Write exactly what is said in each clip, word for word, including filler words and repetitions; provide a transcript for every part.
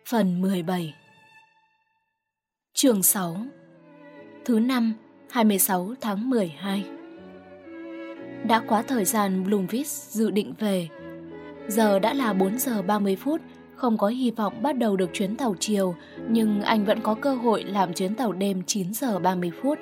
Phần mười bảy. Chương sáu. Thứ năm, hai mươi sáu tháng mười hai. Đã quá thời gian Bloomfield dự định về. Giờ đã là bốn giờ ba mươi phút, không có hy vọng bắt đầu được chuyến tàu chiều, nhưng anh vẫn có cơ hội làm chuyến tàu đêm chín giờ ba mươi phút.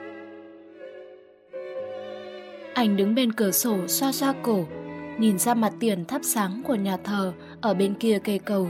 Anh đứng bên cửa sổ xoa xoa cổ, nhìn ra mặt tiền thắp sáng của nhà thờ ở bên kia cây cầu.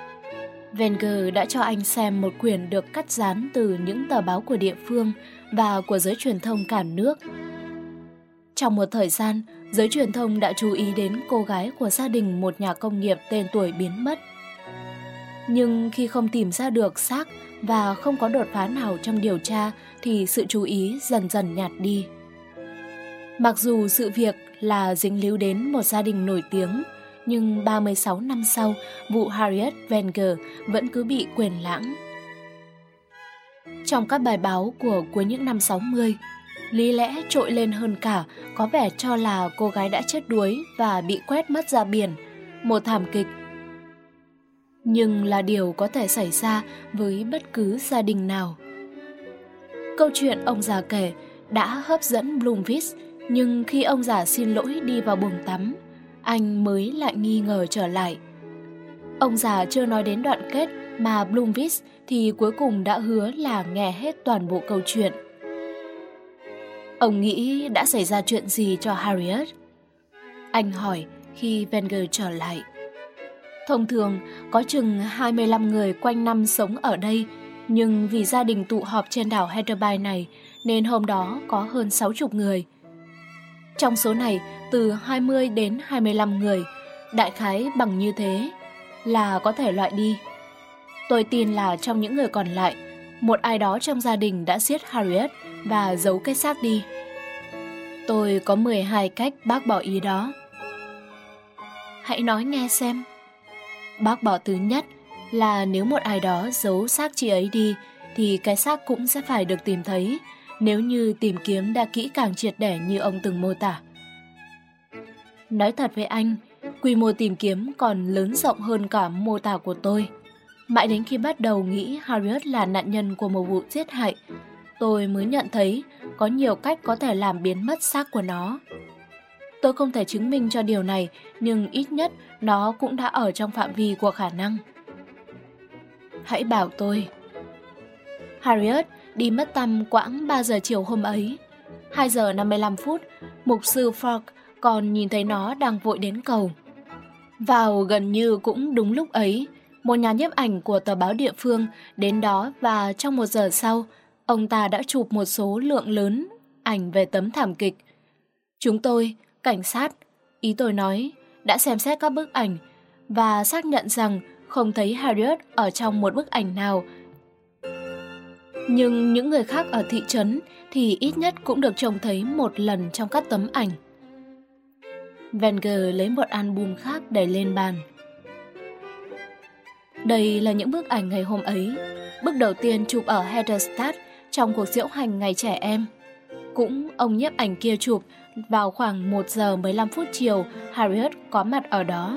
Wenger đã cho anh xem một quyển được cắt dán từ những tờ báo của địa phương và của giới truyền thông cả nước. Trong một thời gian, giới truyền thông đã chú ý đến cô gái của gia đình một nhà công nghiệp tên tuổi biến mất. Nhưng khi không tìm ra được xác và không có đột phá nào trong điều tra thì sự chú ý dần dần nhạt đi. Mặc dù sự việc là dính líu đến một gia đình nổi tiếng, nhưng ba mươi sáu năm sau, vụ Harriet Wenger vẫn cứ bị quên lãng. Trong các bài báo của cuối những năm sáu mươi, lý lẽ trội lên hơn cả có vẻ cho là cô gái đã chết đuối và bị quét mất ra biển, một thảm kịch. Nhưng là điều có thể xảy ra với bất cứ gia đình nào. Câu chuyện ông già kể đã hấp dẫn Bloomfield, nhưng khi ông già xin lỗi đi vào buồng tắm, anh mới lại nghi ngờ trở lại. Ông già chưa nói đến đoạn kết mà Bloomfield thì cuối cùng đã hứa là nghe hết toàn bộ câu chuyện. Ông nghĩ đã xảy ra chuyện gì cho Harriet? Anh hỏi khi Wenger trở lại. Thông thường có chừng hai mươi lăm người quanh năm sống ở đây, nhưng vì gia đình tụ họp trên đảo Heatherby này nên hôm đó có hơn sáu mươi người. Trong số này, từ hai mươi đến hai mươi lăm người, đại khái bằng như thế, là có thể loại đi. Tôi tin là trong những người còn lại, một ai đó trong gia đình đã giết Harriet và giấu cái xác đi. Tôi có mười hai cách bác bỏ ý đó. Hãy nói nghe xem. Bác bỏ thứ nhất là nếu một ai đó giấu xác chị ấy đi, thì cái xác cũng sẽ phải được tìm thấy, nếu như tìm kiếm đã kỹ càng triệt để như ông từng mô tả. Nói thật với anh, quy mô tìm kiếm còn lớn rộng hơn cả mô tả của tôi. Mãi đến khi bắt đầu nghĩ Harriet là nạn nhân của một vụ giết hại, tôi mới nhận thấy có nhiều cách có thể làm biến mất xác của nó. Tôi không thể chứng minh cho điều này, nhưng ít nhất nó cũng đã ở trong phạm vi của khả năng. Hãy bảo tôi. Harriet đi mất tăm quãng ba giờ chiều hôm ấy. hai giờ năm mươi lăm phút, mục sư Falk còn nhìn thấy nó đang vội đến cầu. Vào gần như cũng đúng lúc ấy, một nhà nhiếp ảnh của tờ báo địa phương đến đó và trong một giờ sau, ông ta đã chụp một số lượng lớn ảnh về tấm thảm kịch. Chúng tôi, cảnh sát, ý tôi nói, đã xem xét các bức ảnh và xác nhận rằng không thấy Harriet ở trong một bức ảnh nào. Nhưng những người khác ở thị trấn thì ít nhất cũng được trông thấy một lần trong các tấm ảnh. Wenger lấy một album khác đẩy lên bàn. Đây là những bức ảnh ngày hôm ấy. Bức đầu tiên chụp ở Heatherstad trong cuộc diễu hành ngày trẻ em. Cũng ông nhiếp ảnh kia chụp vào khoảng một giờ mười lăm phút chiều, Harriet có mặt ở đó.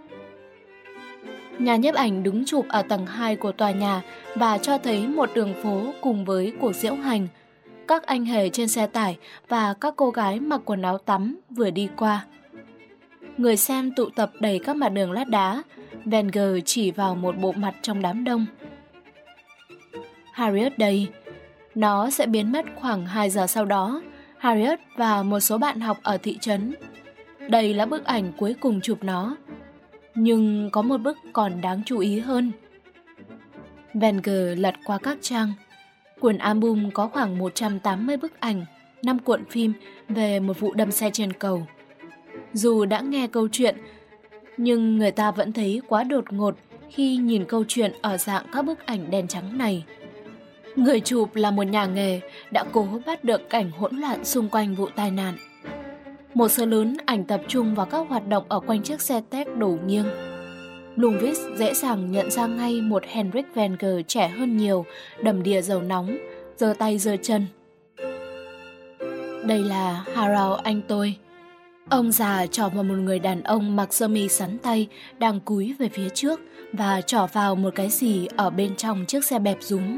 Nhà nhiếp ảnh đứng chụp ở tầng hai của tòa nhà và cho thấy một đường phố cùng với cuộc diễu hành. Các anh hề trên xe tải và các cô gái mặc quần áo tắm vừa đi qua. Người xem tụ tập đầy các mặt đường lát đá. Wenger chỉ vào một bộ mặt trong đám đông. Harriet đây. Nó sẽ biến mất khoảng hai giờ sau đó. Harriet và một số bạn học ở thị trấn. Đây là bức ảnh cuối cùng chụp nó. Nhưng có một bức còn đáng chú ý hơn. Wenger lật qua các trang. Cuốn album có khoảng một trăm tám mươi bức ảnh, năm cuộn phim về một vụ đâm xe trên cầu. Dù đã nghe câu chuyện, nhưng người ta vẫn thấy quá đột ngột khi nhìn câu chuyện ở dạng các bức ảnh đen trắng này. Người chụp là một nhà nghề đã cố bắt được cảnh hỗn loạn xung quanh vụ tai nạn. Một số lớn ảnh tập trung vào các hoạt động ở quanh chiếc xe téc đổ nghiêng. Bloomfield dễ dàng nhận ra ngay một Henrik Wenger trẻ hơn nhiều, đầm đìa dầu nóng, giơ tay giơ chân. Đây là Harald anh tôi. Ông già trỏ vào một người đàn ông mặc sơ mi sắn tay đang cúi về phía trước và trỏ vào một cái gì ở bên trong chiếc xe bẹp rúm.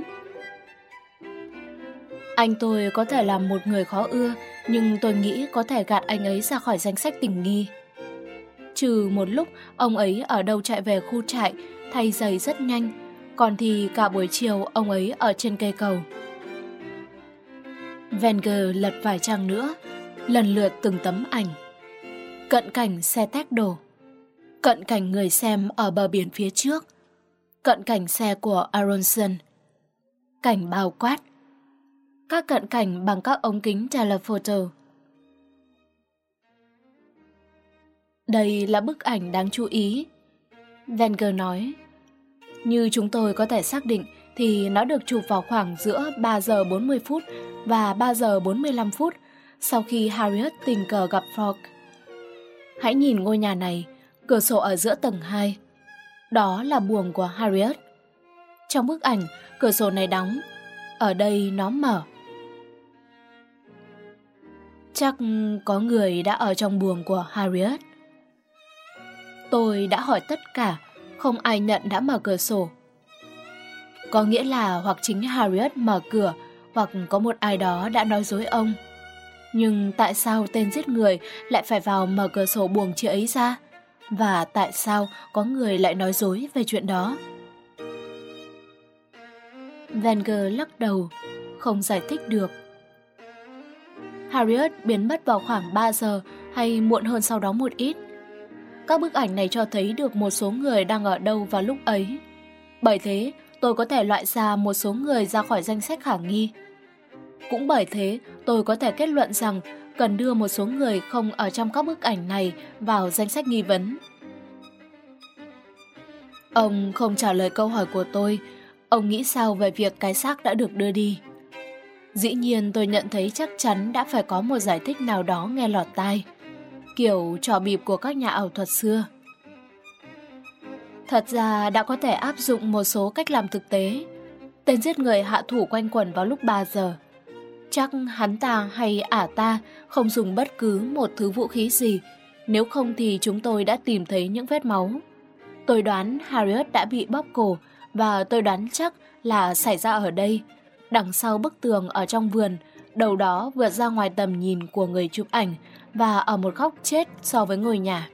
Anh tôi có thể là một người khó ưa, nhưng tôi nghĩ có thể gạt anh ấy ra khỏi danh sách tình nghi. Trừ một lúc ông ấy ở đâu chạy về khu trại, thay giày rất nhanh, còn thì cả buổi chiều ông ấy ở trên cây cầu. Wenger lật vài trang nữa, lần lượt từng tấm ảnh. Cận cảnh xe tét đổ, cận cảnh người xem ở bờ biển phía trước, cận cảnh xe của Aronson, cảnh bao quát, các cận cảnh bằng các ống kính telephoto. Đây là bức ảnh đáng chú ý, Wenger nói. Như chúng tôi có thể xác định thì nó được chụp vào khoảng giữa ba giờ bốn mươi phút và ba giờ bốn mươi lăm phút sau khi Harriet tình cờ gặp Fogg. Hãy nhìn ngôi nhà này, cửa sổ ở giữa tầng hai. Đó là buồng của Harriet. Trong bức ảnh, cửa sổ này đóng, ở đây nó mở. Chắc có người đã ở trong buồng của Harriet. Tôi đã hỏi tất cả, không ai nhận đã mở cửa sổ. Có nghĩa là hoặc chính Harriet mở cửa, hoặc có một ai đó đã nói dối ông. Nhưng tại sao tên giết người lại phải vào mở cửa sổ buồng chị ấy ra? Và tại sao có người lại nói dối về chuyện đó? Wenger lắc đầu, không giải thích được. Harriet biến mất vào khoảng ba giờ hay muộn hơn sau đó một ít. Các bức ảnh này cho thấy được một số người đang ở đâu vào lúc ấy. Bởi thế, tôi có thể loại ra một số người ra khỏi danh sách khả nghi. Cũng bởi thế, tôi có thể kết luận rằng cần đưa một số người không ở trong các bức ảnh này vào danh sách nghi vấn. Ông không trả lời câu hỏi của tôi. Ông nghĩ sao về việc cái xác đã được đưa đi? Dĩ nhiên tôi nhận thấy chắc chắn đã phải có một giải thích nào đó nghe lọt tai, kiểu trò bịp của các nhà ảo thuật xưa. Thật ra đã có thể áp dụng một số cách làm thực tế. Tên giết người hạ thủ quanh quẩn vào lúc ba giờ. Chắc hắn ta hay ả ta không dùng bất cứ một thứ vũ khí gì, nếu không thì chúng tôi đã tìm thấy những vết máu. Tôi đoán Harriet đã bị bóp cổ, và tôi đoán chắc là xảy ra ở đây, đằng sau bức tường ở trong vườn, đầu đó vượt ra ngoài tầm nhìn của người chụp ảnh và ở một góc chết so với ngôi nhà.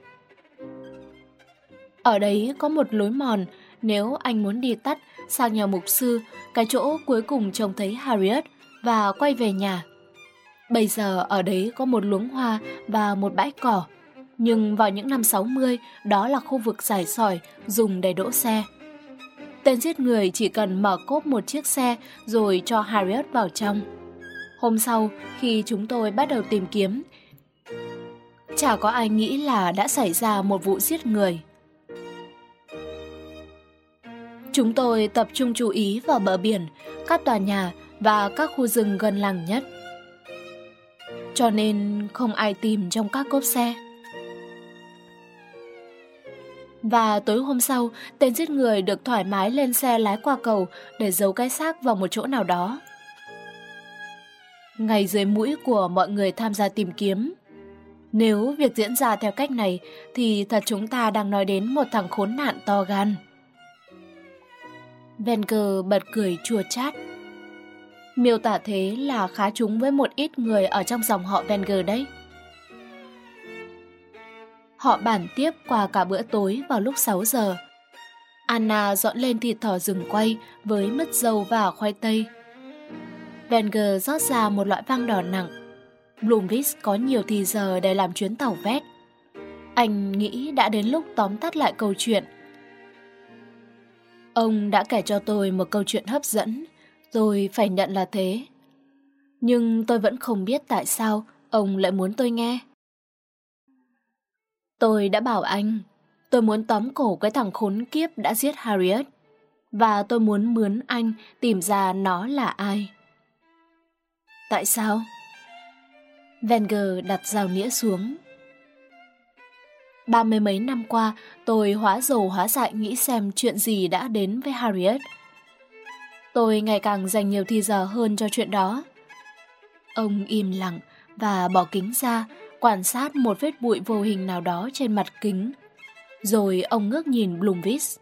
Ở đấy có một lối mòn, nếu anh muốn đi tắt sang nhà mục sư, cái chỗ cuối cùng trông thấy Harriet và quay về nhà. Bây giờ ở đấy có một luống hoa và một bãi cỏ, nhưng vào những năm sáu mươi đó là khu vực rải sỏi dùng để đỗ xe. Tên giết người chỉ cần mở cốp một chiếc xe rồi cho Harriet vào trong. Hôm sau, khi chúng tôi bắt đầu tìm kiếm, chả có ai nghĩ là đã xảy ra một vụ giết người. Chúng tôi tập trung chú ý vào bờ biển, các tòa nhà và các khu rừng gần làng nhất. Cho nên không ai tìm trong các cốp xe. Và tối hôm sau, tên giết người được thoải mái lên xe lái qua cầu để giấu cái xác vào một chỗ nào đó. Ngay dưới mũi của mọi người tham gia tìm kiếm. Nếu việc diễn ra theo cách này thì thật chúng ta đang nói đến một thằng khốn nạn to gan. Wenger bật cười chua chát. Miêu tả thế là khá trúng với một ít người ở trong dòng họ Wenger đấy. Họ bàn tiếp qua cả bữa tối vào lúc sáu giờ. Anna dọn lên thịt thỏ rừng quay với mứt dâu và khoai tây. Wenger rót ra một loại vang đỏ nặng. Blomqvist có nhiều thì giờ để làm chuyến tàu vét. Anh nghĩ đã đến lúc tóm tắt lại câu chuyện. Ông đã kể cho tôi một câu chuyện hấp dẫn, tôi phải nhận là thế. Nhưng tôi vẫn không biết tại sao ông lại muốn tôi nghe. Tôi đã bảo anh, tôi muốn tóm cổ cái thằng khốn kiếp đã giết Harriet, và tôi muốn mướn anh tìm ra nó là ai. Tại sao? Wenger đặt dao nĩa xuống. Ba mươi mấy năm qua, tôi hóa dầu hóa dại nghĩ xem chuyện gì đã đến với Harriet. Tôi ngày càng dành nhiều thời giờ hơn cho chuyện đó. Ông im lặng và bỏ kính ra, quan sát một vết bụi vô hình nào đó trên mặt kính. Rồi ông ngước nhìn Bloomfield.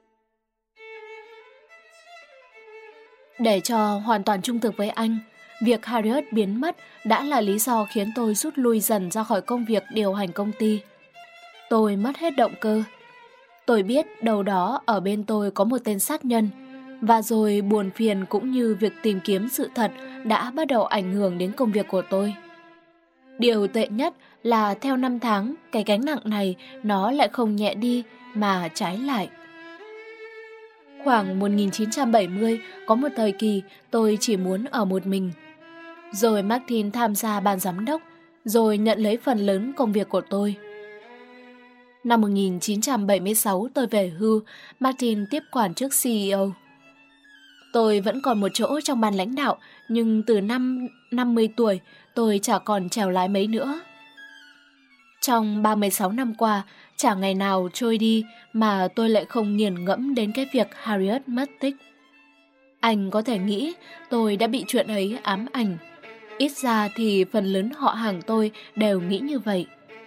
Để cho hoàn toàn trung thực với anh, việc Harriet biến mất đã là lý do khiến tôi rút lui dần ra khỏi công việc điều hành công ty. Tôi mất hết động cơ. Tôi biết đâu đó ở bên tôi có một tên sát nhân, và rồi buồn phiền cũng như việc tìm kiếm sự thật đã bắt đầu ảnh hưởng đến công việc của tôi. Điều tệ nhất là theo năm tháng, cái gánh nặng này nó lại không nhẹ đi mà trái lại. Khoảng một nghìn chín trăm bảy mươi, có một thời kỳ tôi chỉ muốn ở một mình. Rồi Martin tham gia ban giám đốc, rồi nhận lấy phần lớn công việc của tôi. Năm một nghìn chín trăm bảy mươi sáu tôi về hưu, Martin tiếp quản chức xê e ô. Tôi vẫn còn một chỗ trong ban lãnh đạo, nhưng từ năm năm mươi tuổi tôi chả còn chèo lái mấy nữa. Trong ba mươi sáu năm qua, chả ngày nào trôi đi mà tôi lại không nghiền ngẫm đến cái việc Harriet mất tích. Anh có thể nghĩ tôi đã bị chuyện ấy ám ảnh. Ít ra thì phần lớn họ hàng tôi đều nghĩ như vậy.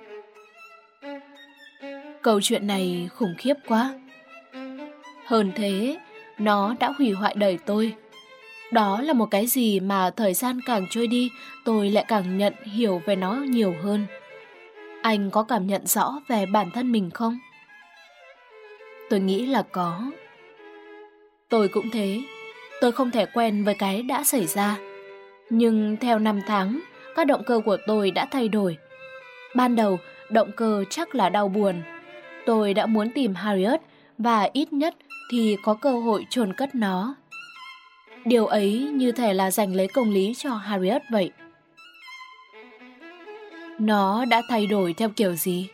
Câu chuyện này khủng khiếp quá. Hơn thế, nó đã hủy hoại đời tôi. Đó là một cái gì mà thời gian càng trôi đi, tôi lại càng nhận hiểu về nó nhiều hơn. Anh có cảm nhận rõ về bản thân mình không? Tôi nghĩ là có. Tôi cũng thế. Tôi không thể quen với cái đã xảy ra. Nhưng theo năm tháng, các động cơ của tôi đã thay đổi. Ban đầu, động cơ chắc là đau buồn. Tôi đã muốn tìm Harriet và ít nhất thì có cơ hội chôn cất nó. Điều ấy như thể là giành lấy công lý cho Harriet vậy. Nó đã thay đổi theo kiểu gì?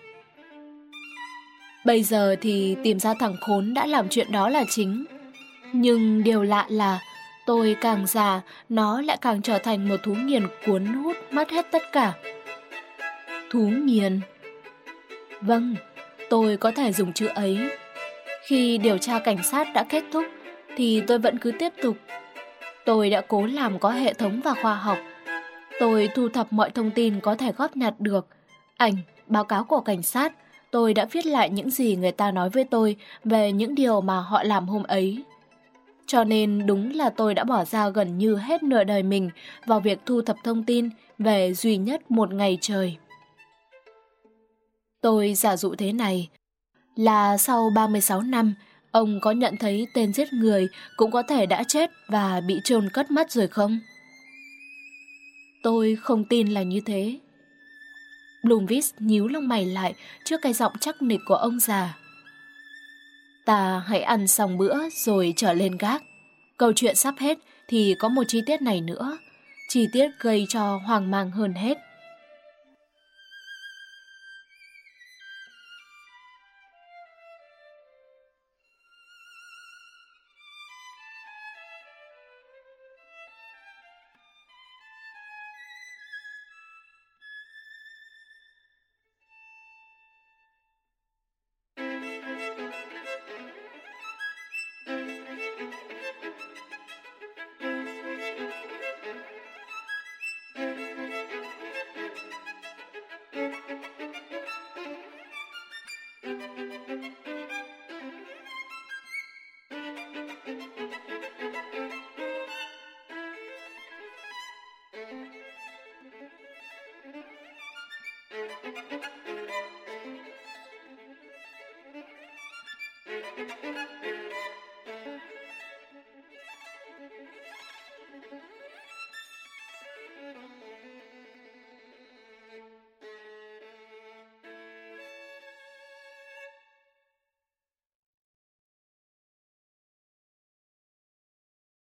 Bây giờ thì tìm ra thằng khốn đã làm chuyện đó là chính. Nhưng điều lạ là tôi càng già, nó lại càng trở thành một thú nghiền cuốn hút mất hết tất cả. Thú nghiền? Vâng, tôi có thể dùng chữ ấy. Khi điều tra cảnh sát đã kết thúc thì tôi vẫn cứ tiếp tục. Tôi đã cố làm có hệ thống và khoa học. Tôi thu thập mọi thông tin có thể góp nhặt được. Ảnh, báo cáo của cảnh sát. Tôi đã viết lại những gì người ta nói với tôi về những điều mà họ làm hôm ấy. Cho nên đúng là tôi đã bỏ ra gần như hết nửa đời mình vào việc thu thập thông tin về duy nhất một ngày trời. Tôi giả dụ thế này, là sau ba mươi sáu năm, ông có nhận thấy tên giết người cũng có thể đã chết và bị chôn cất mất rồi không? Tôi không tin là như thế. Bloomfield nhíu lông mày lại trước cái giọng chắc nịch của ông già. Ta hãy ăn xong bữa rồi trở lên gác. Câu chuyện sắp hết thì có một chi tiết này nữa. Chi tiết gây cho hoang mang hơn hết. Thank you.